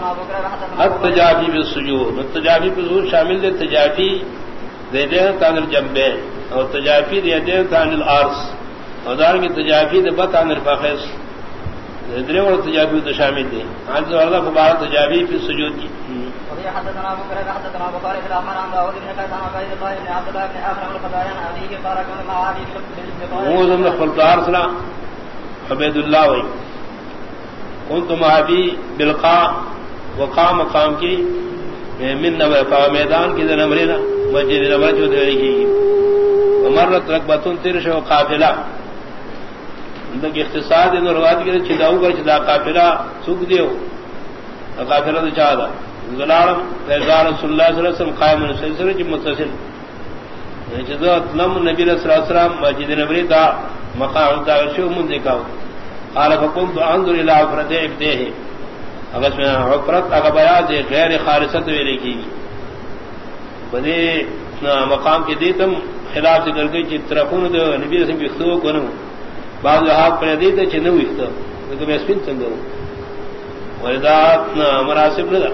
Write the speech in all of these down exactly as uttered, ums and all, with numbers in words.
التجافی بالسجود التجافی بالسجود شامل ہے تجافی دے دے تان الجنبین اور تجافی دے دے تان الارض اور دار کی تجافی دے بتان الفخذ درے اور تجافی تو شامل ہے عز اللہ مبارک تجافی فی السجود کی حدثنا ابو بكر حدثنا ابو خالد الاحمر عن داود بن قيس عن قيس الله بن عبد الله بن اكرم القضايا عن ابيه قال كنا مع ابي هو ذم الخلطار سلام عبد الله وي كنت مع ابي بالقاء وقام مقام کی من نوفا میدان کی ذن امرنا مسجد نبوی دے کی ومرت ركبتون ترش وقافلہ اندک اختصار ان روایت کے چداو کر چدا قافلہ سوق دیو قافلہ تو چاہا غلام پیغام رسول اللہ صلی اللہ علیہ وسلم قائم سلسلہ کی متصل جزات لم نبی صلی اللہ علیہ وسلم مسجد نبوی دا مقام دا شو من دیکھا قال فقمت انظر الى عفرت ابته اگر میں عفرت کا بیان غیر خالصت ویلے کی بدی مقام کے دیتم خلاف ذکر گئی کہ طرفوں دے نبی رسول کی خطو کو نو بعض ہاتھ پر دیتے چ نو ویختو کہ میں سپین سنگو وذا مناسب نہ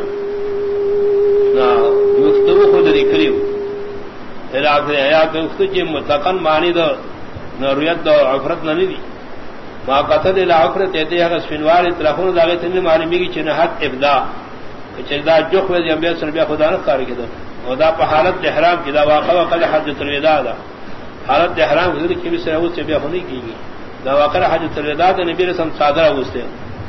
نا ویختو خود ذکریو خلاف حیات ویختو کہ متقن معنی دو نوریت دو عفرت نہ دی ما قصد العفرت تے ہے سنوار طرفوں داغے تن معنی می کی چنہت ابدا چدا جو خو جنبے سر بیا خدا نہ کار کی دو ودا په حالت احرام کی دا واقع وقد حجۃ الوداع دا حالت احرام کی کہ سے وہ سے بیا ہونے کی دا واقع حجۃ الوداع نبی رسول صادر ہوستے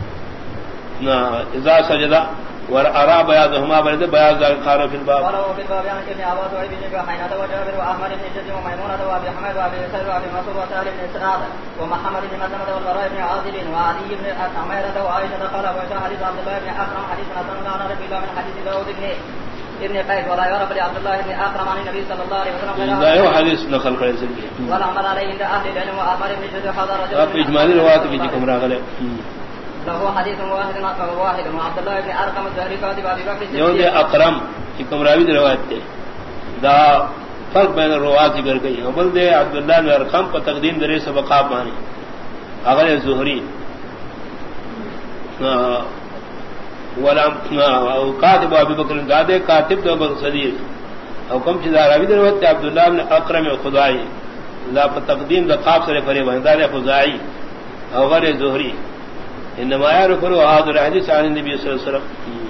نا اذا سجدا ور ارا بیاضهما برد بیاض قال في الباب ولو في الباب يعني كان ابو سعيد بن حينه وجابر واحمد بن جد وميمونه وابي حميد وابي سعيد وابي مسعود وسالم بن سعد ومحمد بن مسلمه والبراء بن عازب وعلي بن عميرة وعائشه قال وحديث عبد الله بن اكرم حديث حسن عن ربي الله من حديث داود بن ابن قيس ولا يعرف لعبد الله بن اكرم عن النبي صلى الله عليه وسلم لا هو حديث نقل قيس ولا عمل عليه عند اهل العلم واحمد بن جد حضر رجل في اجمالی روایت کی جکم راغلے له حديث واحد واحد وعبد الله بن ارقم الزهري كاتب ابي بكر جو دے اکرم کی کمراوی روایت تے دا فرق بین روایت ذکر گئی اول دے عبد الله بن ارقم پر تقدیم درے سبقات مانی اگر زہری ولم او کاتب ابی بکر دادے کاتب دو بکر صدیق او کم چیز راوی روایت تے عبد الله بن اکرم خدائی لا پر تقدیم دا قاف سے فرے بندار خدائی او غیر زہری انما يعرف هذا الحديث عن النبي صلى الله عليه وسلم